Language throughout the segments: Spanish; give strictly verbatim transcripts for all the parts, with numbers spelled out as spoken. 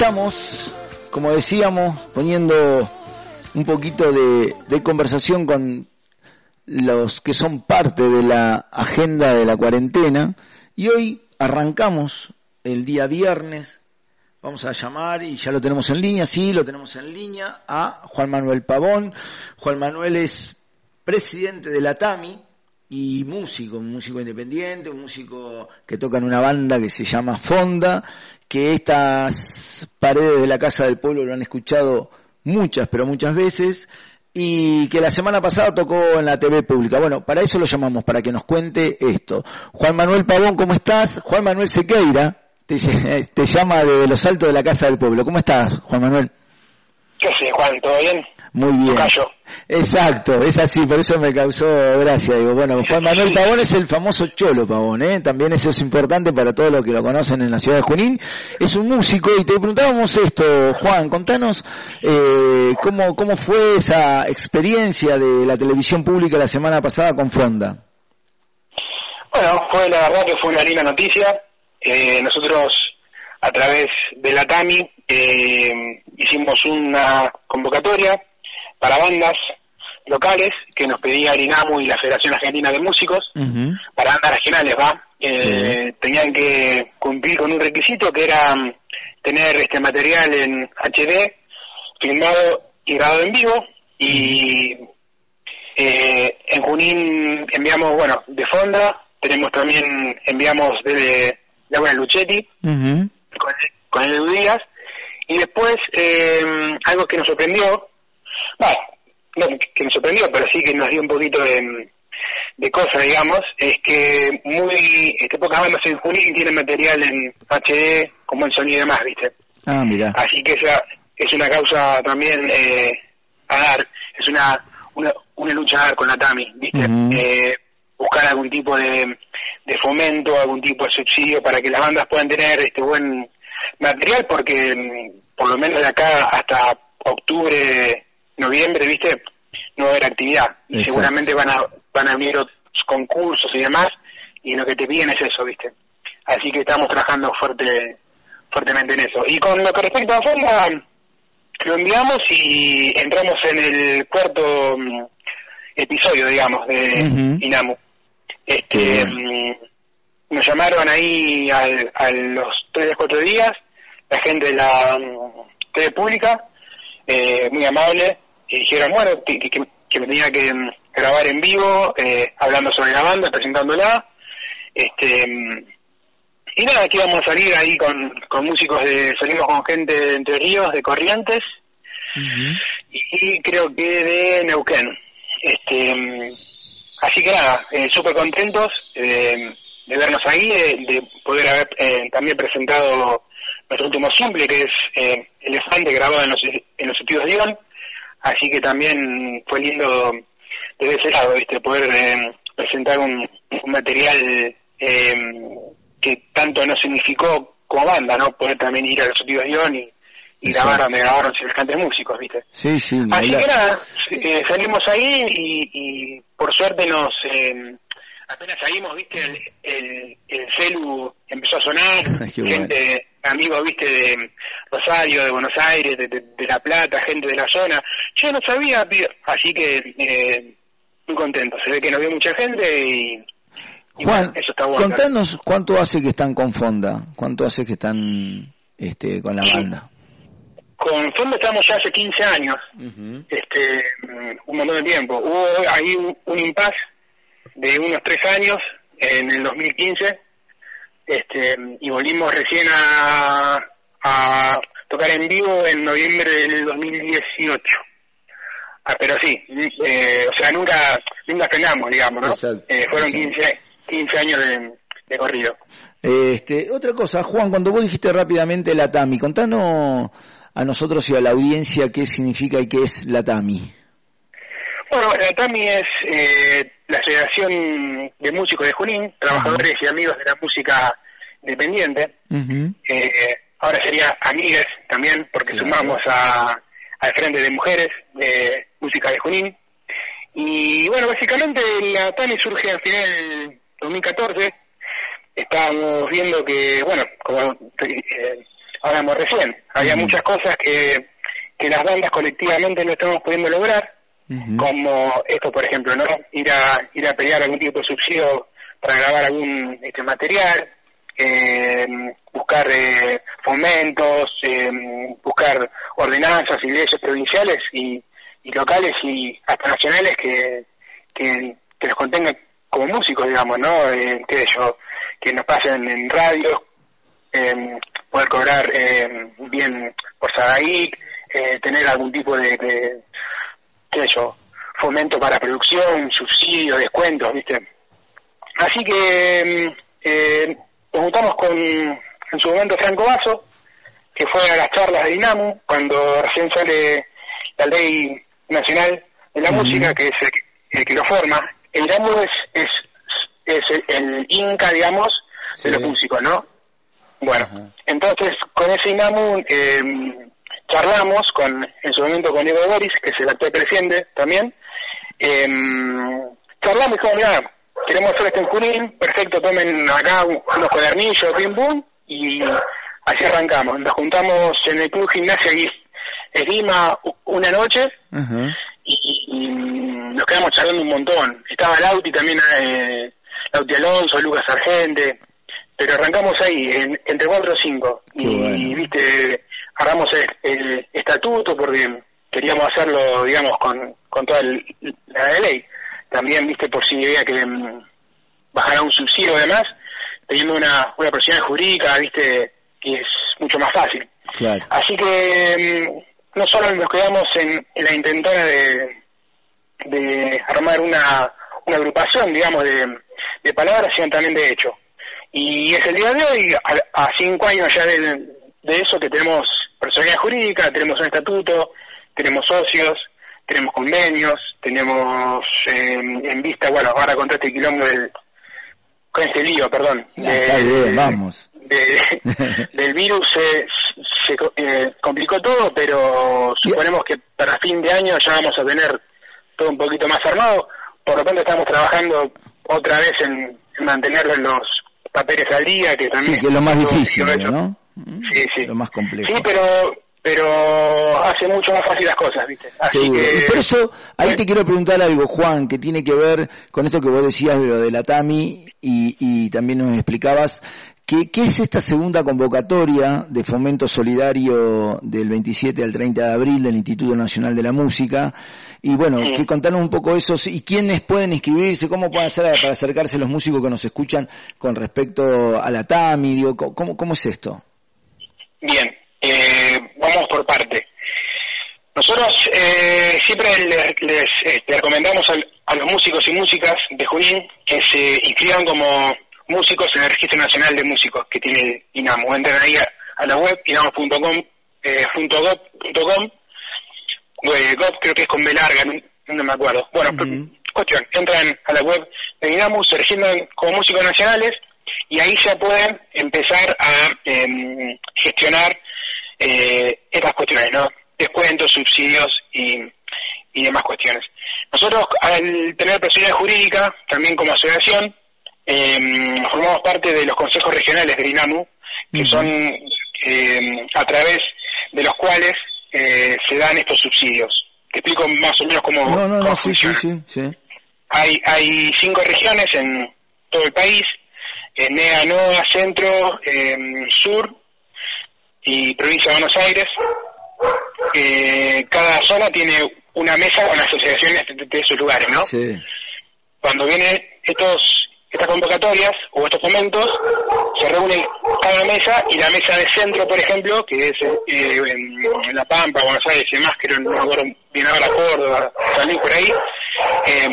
estamos, como decíamos, poniendo un poquito de, de conversación con los que son parte de la agenda de la cuarentena, y hoy arrancamos el día viernes. Vamos a llamar, y ya lo tenemos en línea, sí, lo tenemos en línea, a Juan Manuel Pavón. Juan Manuel es presidente de la TAMI y músico, un músico independiente, un músico que toca en una banda que se llama Fonda, que estas paredes de la Casa del Pueblo lo han escuchado muchas, pero muchas veces, y que la semana pasada tocó en la T V pública. Bueno, para eso lo llamamos, para que nos cuente esto. Juan Manuel Pavón, ¿cómo estás? Juan Manuel Sequeira te, te llama de los altos de la Casa del Pueblo. ¿Cómo estás, Juan Manuel? ¿Qué haces, Juan? ¿Todo bien? Muy bien. Callo. Exacto, es así, por eso me causó gracia. Digo, bueno, Juan Manuel Pavón es el famoso Cholo Pavón, ¿eh? También eso es importante para todos los que lo conocen en la ciudad de Junín. Es un músico, y te preguntábamos esto, Juan, contanos eh, cómo, cómo fue esa experiencia de la televisión pública la semana pasada con Fonda. Bueno, fue la verdad que fue una linda noticia. Eh, nosotros, a través de la TAMI, eh, hicimos una convocatoria para bandas locales que nos pedía el INAMU y la Federación Argentina de Músicos, uh-huh. para bandas regionales, ¿va? Eh, uh-huh. Tenían que cumplir con un requisito que era tener este material en H D, filmado y grabado en vivo, y eh, en Junín enviamos, bueno, de Fonda, tenemos también, enviamos de Laura Luchetti, uh-huh. con, con el Edu Díaz, y después eh, algo que nos sorprendió, bueno, no que nos sorprendió, pero sí que nos dio un poquito de, de cosa, digamos, es que muy este, pocas bandas en Junín tienen material en H D como el sonido y demás, ¿viste? Ah, mira. Así que esa es una causa también eh, a dar, es una, una una lucha a dar con la TAMI, ¿viste? Uh-huh. Eh, buscar algún tipo de, de fomento, algún tipo de subsidio para que las bandas puedan tener este buen material, porque por lo menos de acá hasta octubre, noviembre, ¿viste? No va a haber actividad. Y exacto. Seguramente van a van a venir otros concursos y demás, y lo que te piden es eso, ¿viste? Así que estamos trabajando fuerte fuertemente en eso. Y con lo que respecta a Fonda, lo enviamos y entramos en el cuarto um, episodio, digamos, de uh-huh. INAMU. Este, um, nos llamaron ahí al, a los tres o cuatro días, la gente de la um, T V pública, eh, muy amable, y dijeron, bueno, que, que, que me tenía que um, grabar en vivo, eh, hablando sobre la banda, presentándola, este, um, y nada, que íbamos a salir ahí con, con músicos de, salimos con gente de Entre Ríos, de Corrientes, uh-huh. y, y creo que de Neuquén, este, um, así que nada, eh, súper contentos eh, de vernos ahí, de, de poder haber eh, también presentado nuestro último simple, que es eh, Elefante, grabado en los, en los estudios de Ion, así que también fue lindo desde ese lado, ¿viste? Poder eh, presentar un, un material eh, que tanto nos significó como banda, ¿no? Poder también ir a los estudios de Ion y, y grabar donde grabaron semejantes músicos, ¿viste? Sí, sí. Así que nada, eh, salimos ahí y, y por suerte nos... Eh, apenas salimos, viste, el, el, el celu empezó a sonar, gente, bueno. amigos, viste, de Rosario, de Buenos Aires, de, de, de La Plata, gente de la zona. Yo no sabía, así que eh, muy contento. Se ve que nos vio mucha gente y, y Juan, bueno, eso está bueno. Contanos cuánto hace que están con Fonda, cuánto hace que están este, con la banda. Con Fonda estamos ya hace quince años, uh-huh. este un montón de tiempo. Hubo ahí un, un impasse de unos tres años, en el dos mil quince, este, y volvimos recién a, a tocar en vivo en noviembre del dos mil dieciocho. Ah, pero sí, eh, o sea, nunca nunca frenamos, digamos, ¿no? Eh, fueron quince, quince años de, de corrido. Este, otra cosa, Juan, cuando vos dijiste rápidamente la TAMI, contanos a nosotros y a la audiencia qué significa y qué es la TAMI. Bueno, la TAMI es eh, la Asociación de Músicos de Junín, trabajadores uh-huh. y amigos de la música independiente. Uh-huh. Eh, ahora sería amigues también, porque claro. sumamos a, al Frente de Mujeres de Música de Junín. Y bueno, básicamente la TAMI surge al final del dos mil catorce. Estábamos viendo que, bueno, como eh, hablamos recién. Había uh-huh. muchas cosas que, que las bandas colectivamente no estamos pudiendo lograr, uh-huh. como esto, por ejemplo, ¿no? Ir a, ir a pelear algún tipo de subsidio para grabar algún este material, eh, buscar eh, fomentos, eh, buscar ordenanzas y leyes provinciales y, y locales y hasta nacionales que, que, que nos contengan como músicos, digamos, ¿no? Eh, que yo, que nos pasen en radio, eh, poder cobrar eh, bien por Sadaic, eh, tener algún tipo de, de qué sé yo, fomento para producción, subsidio, descuentos, ¿viste? Así que eh, nos juntamos con, en su momento, Franco Basso, que fue a las charlas de INAMU, cuando recién sale la Ley Nacional de la uh-huh. Música, que es el, el que lo forma. El INAMU es, es, es el, el Inca, digamos, sí. de los músicos, ¿no? Bueno, uh-huh. entonces con ese INAMU eh, charlamos con, en su momento con Diego Boris, que es el actual presidente también, eh, charlamos y dijimos, mirá, queremos hacer esto en Junín, perfecto, tomen acá unos cuadernillos, pim pum, y así arrancamos. Nos juntamos en el Club Gimnasia Esgrima una noche, uh-huh. y, y nos quedamos charlando un montón. Estaba Lauti también, eh, Lauti Alonso, Lucas Argente, pero arrancamos ahí, en, entre cuatro o cinco. Qué y, bueno. y, viste, agarramos el, el estatuto porque queríamos hacerlo, digamos, con, con toda el, la ley. También, viste, por si había que um, bajar un subsidio, además, teniendo una, una personalidad jurídica, viste, que es mucho más fácil. Claro. Así que um, no solo nos quedamos en, en la intentona de, de armar una, una agrupación, digamos, de, de palabras, sino también de hecho. Y es el día de hoy, a, a cinco años ya de, de eso, que tenemos personalidad jurídica, tenemos un estatuto, tenemos socios, tenemos convenios, tenemos eh, en vista, bueno, ahora con todo este quilombo del, con este lío, perdón, de, bien, vamos. De, del virus se, se eh, complicó todo, pero suponemos que para fin de año ya vamos a tener todo un poquito más armado. Por lo tanto estamos trabajando otra vez en, en mantener los papeles al día, que también sí, que es lo más difícil, ¿no? Sí, sí. Lo más complejo. Sí, pero pero hace mucho más fácil las cosas, ¿viste? Así sí, que... y por eso, ahí ¿eh? te quiero preguntar algo, Juan, que tiene que ver con esto que vos decías de lo de la TAMI y, y también nos explicabas que, ¿qué es esta segunda convocatoria de fomento solidario del veintisiete al treinta de abril del Instituto Nacional de la Música? Y bueno, sí. que contanos un poco eso, y quiénes pueden inscribirse, cómo pueden hacer para acercarse los músicos que nos escuchan con respecto a la TAMI, digo, ¿cómo, cómo es esto? Bien. Eh, vamos por parte. Nosotros eh, siempre les, les, eh, les recomendamos a, a los músicos y músicas de Junín que se inscriban como músicos en el Registro Nacional de Músicos que tiene INAMU. Entren ahí a, a la web inamu punto com, eh, .gov punto com, eh, gov creo que es con B larga, no, no me acuerdo. Bueno, uh-huh. cuestión, entran a la web de INAMU, se registran como músicos nacionales y ahí ya pueden empezar a eh, gestionar Eh, estas cuestiones, ¿no? Descuentos, subsidios y, y demás cuestiones. Nosotros, al tener personalidad jurídica, también como asociación, eh, formamos parte de los consejos regionales del INAMU, que uh-huh. son eh, a través de los cuales eh, se dan estos subsidios. Te explico más o menos cómo, no, no, cómo no, funciona. Sí, sí, sí. Hay, hay cinco regiones en todo el país, en N E A, NOA, Centro, eh, Sur y Provincia de Buenos Aires. Eh, cada zona tiene una mesa con asociaciones de, de esos lugares, ¿no? Sí. Cuando vienen estos estas convocatorias o estos momentos, se reúne cada mesa, y la mesa de centro, por ejemplo, que es eh, en, en La Pampa, Buenos Aires y demás, que no me acuerdo bien ahora, Córdoba, salí por ahí, eh,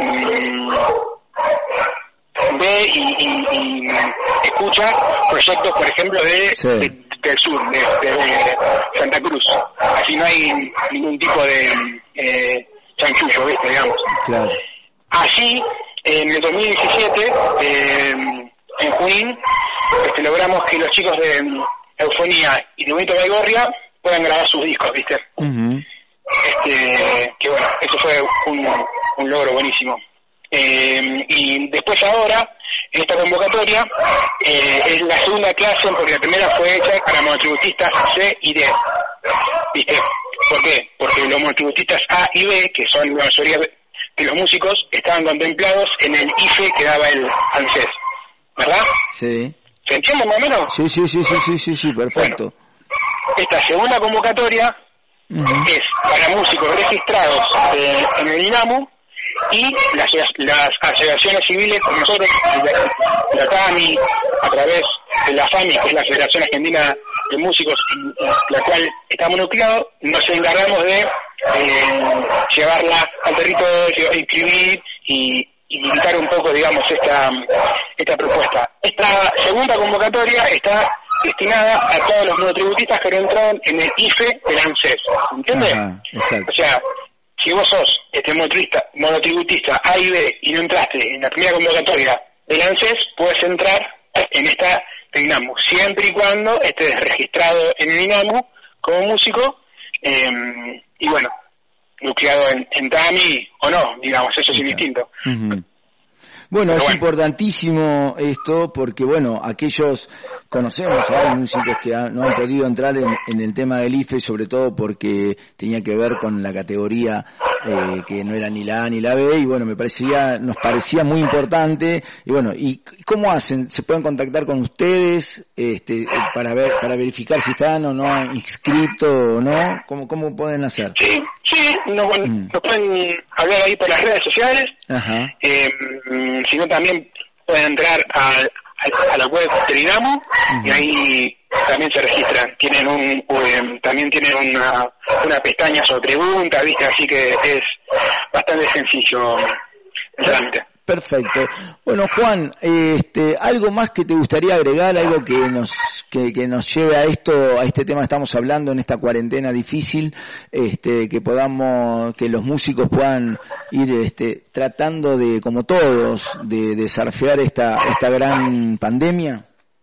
ve y, y, y escucha proyectos, por ejemplo, de, sí. de del sur, de, de, de Santa Cruz. Así no hay ningún tipo de eh, chanchullo, ¿viste? Digamos. Claro. Así, en el dos mil diecisiete, eh, en Junín, este, logramos que los chicos de Eufonía y Nubito Baigorria puedan grabar sus discos, ¿viste? Uh-huh. Este, que bueno, eso fue un, un logro buenísimo. Eh, y después ahora, esta convocatoria eh, es la segunda clase, porque la primera fue hecha para monotributistas C y D. ¿Viste? ¿Por qué? Porque los monotributistas A y B, que son la mayoría de los músicos, estaban contemplados en el I F E que daba el ANSES, ¿verdad? Sí. ¿Se entiende más o menos? Sí, sí, sí, sí, sí, sí, sí, perfecto. Bueno, esta segunda convocatoria uh-huh. es para músicos registrados eh, en el INAMU y las, las asociaciones civiles como nosotros, la, la TAMI, a través de la FAMI, que es la Federación Argentina de Músicos, en la cual estamos nucleados, nos encargamos de eh, llevarla al territorio, inscribir y, y limitar un poco, digamos, esta esta propuesta. Esta segunda convocatoria está destinada a todos los monotributistas que no entraron en el I F E del ANSES, ¿entiendes? Ajá, exacto. O sea, si vos sos este monotributista, monotributista A y B y no entraste en la primera convocatoria del ANSES, puedes entrar en esta del INAMU, siempre y cuando estés registrado en el INAMU como músico eh, y bueno, nucleado en, en TAMI o no, digamos, eso es indistinto. Uh-huh. Bueno, Pero es bueno. importantísimo esto porque, bueno, aquellos, conocemos, hay músicos que ha, no han podido entrar en, en el tema del I F E, sobre todo porque tenía que ver con la categoría eh, que no era ni la A ni la B, y bueno, me parecía, nos parecía muy importante, y bueno, ¿y cómo hacen? ¿Se pueden contactar con ustedes este, para ver, para verificar si están o no inscritos o no? ¿Cómo, cómo pueden hacer? Sí, sí, nos, mm. nos pueden hablar ahí por las redes sociales. Ajá. Eh, sino también pueden entrar a, a, a la web del INAMU uh-huh. y ahí también se registran. Tienen un, un también tienen una, una pestaña sobre preguntas, ¿viste? Así que es bastante sencillo el trámite. Perfecto. Bueno, Juan, este, algo más que te gustaría agregar, algo que nos que, que nos lleve a esto, a este tema que estamos hablando en esta cuarentena difícil, este, que podamos, que los músicos puedan ir, este, tratando de, como todos, de, de surfear esta esta gran pandemia.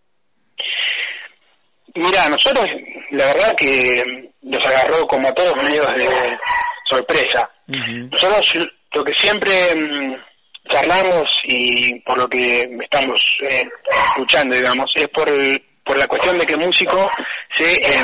Mira, nosotros, la verdad que nos agarró como a todos medios de sorpresa. Uh-huh. Nosotros lo que siempre charlamos y por lo que estamos eh, luchando, digamos, es por el, por la cuestión de que el músico se eh,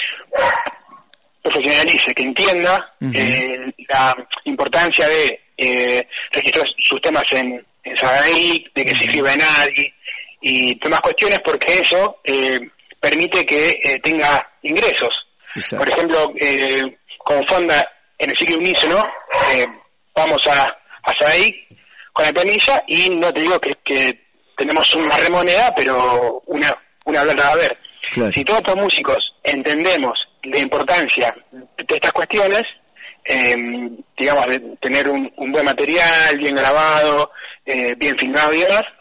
profesionalice, que entienda uh-huh. eh, la importancia de eh, registrar sus temas en, en SADAIC, de que uh-huh. se escriba en A D I y demás cuestiones, porque eso eh, permite que eh, tenga ingresos. Exacto. Por ejemplo, eh, con Fonda en el ciclo unísono, eh, vamos a, a SADAIC con la planilla y no te digo que, que tenemos una remoneda, pero una una plata a ver. Claro. Si todos los músicos entendemos la importancia de estas cuestiones, eh, digamos, de tener un, un buen material, bien grabado, eh, bien filmado y demás,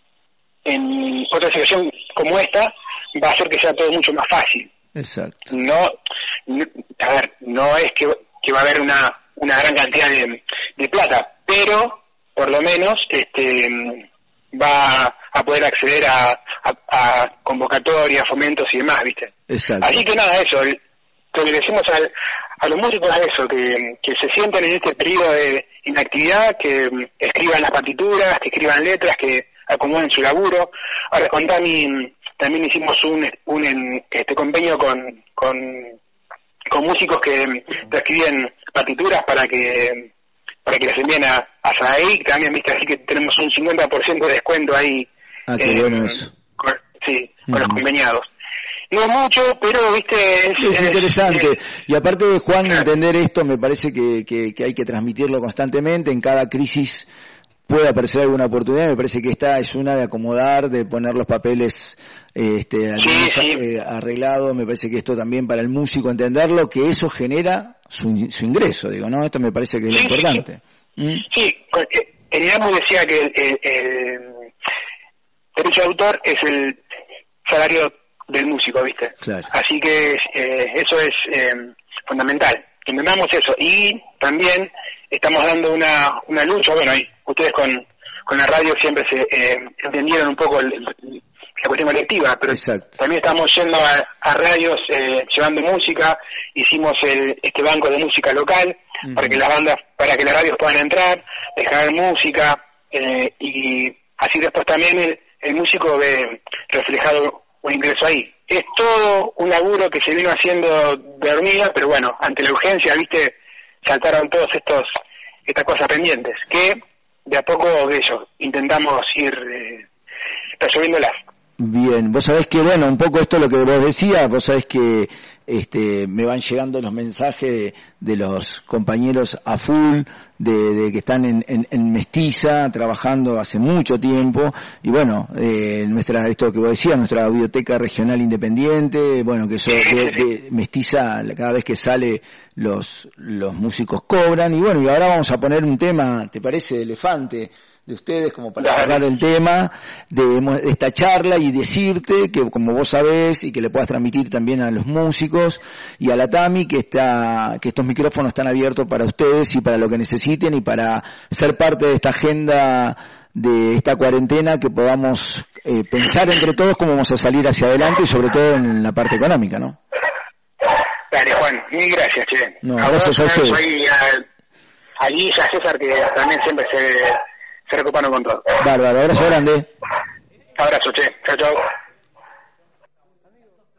en otra situación como esta va a hacer que sea todo mucho más fácil. Exacto. No, no a ver, no es que, que va a haber una una gran cantidad de, de plata, pero por lo menos este va a poder acceder a, a, a convocatorias, fomentos y demás, ¿viste? Exacto. Así que nada, eso, el, lo que le decimos al, a los músicos es eso, que, que se sientan en este periodo de inactividad, que escriban las partituras, que escriban letras, que acomoden su laburo. Ahora con Tami también hicimos un, un este convenio con, con, con músicos que escriben partituras para que para que las envíen a, a SADAIC también, ¿viste? Así que tenemos un cincuenta por ciento de descuento ahí. Ah, qué eh, bueno eso. Con, sí, con uh-huh. los conveniados. No mucho, pero, ¿viste? Es, es, es interesante. Es, y aparte de, Juan, claro. entender esto me parece que, que, que hay que transmitirlo constantemente. En cada crisis puede aparecer alguna oportunidad. Me parece que esta es una de acomodar, de poner los papeles este, sí, sí. eh, arreglados. Me parece que esto también para el músico entenderlo, que eso genera su, su ingreso, digo, ¿no? Esto me parece que es sí, lo importante. Sí, ¿Mm? sí. El INAMU decía que el, el, el derecho de autor es el salario del músico, ¿viste? Claro. Así que eh, eso es eh, fundamental. Entendamos eso. Y también estamos dando una una lucha, bueno, ahí ustedes con, con la radio siempre se eh, entendieron un poco el, el, la cuestión colectiva, pero Exacto. también estamos yendo a, a radios eh, llevando música, hicimos el, este banco de música local uh-huh. para que las bandas, para que las radios puedan entrar, dejar música, eh, y así después también el, el músico ve reflejado un ingreso ahí. Es todo un laburo que se vino haciendo de hormiga, pero bueno, ante la urgencia, viste, saltaron todos estos estas cosas pendientes, que de a poco de ellos intentamos ir eh, resolviéndolas. Bien, vos sabés que, bueno, un poco esto es lo que vos decías, vos sabés que este, me van llegando los mensajes de, de los compañeros a full, de, de que están en, en, en Mestiza, trabajando hace mucho tiempo, y bueno, eh, nuestra, esto que vos decías, nuestra biblioteca regional independiente, bueno, que eso de, de Mestiza, cada vez que sale los, los músicos cobran, y bueno, y ahora vamos a poner un tema, ¿te parece, Elefante?, de ustedes, como para cerrar el tema de, de esta charla, y decirte que, como vos sabés, y que le puedas transmitir también a los músicos y a la Tami, que está, que estos micrófonos están abiertos para ustedes y para lo que necesiten, y para ser parte de esta agenda de esta cuarentena, que podamos eh, pensar entre todos cómo vamos a salir hacia adelante, y sobre todo en la parte económica, ¿no? Dale, Juan, mil gracias, che. No, gracias a ustedes. Ahí a, a Guilla, a César, que también siempre se se recoparon con todo. Bárbaro, abrazo grande. Abrazo, che. Chao, chao.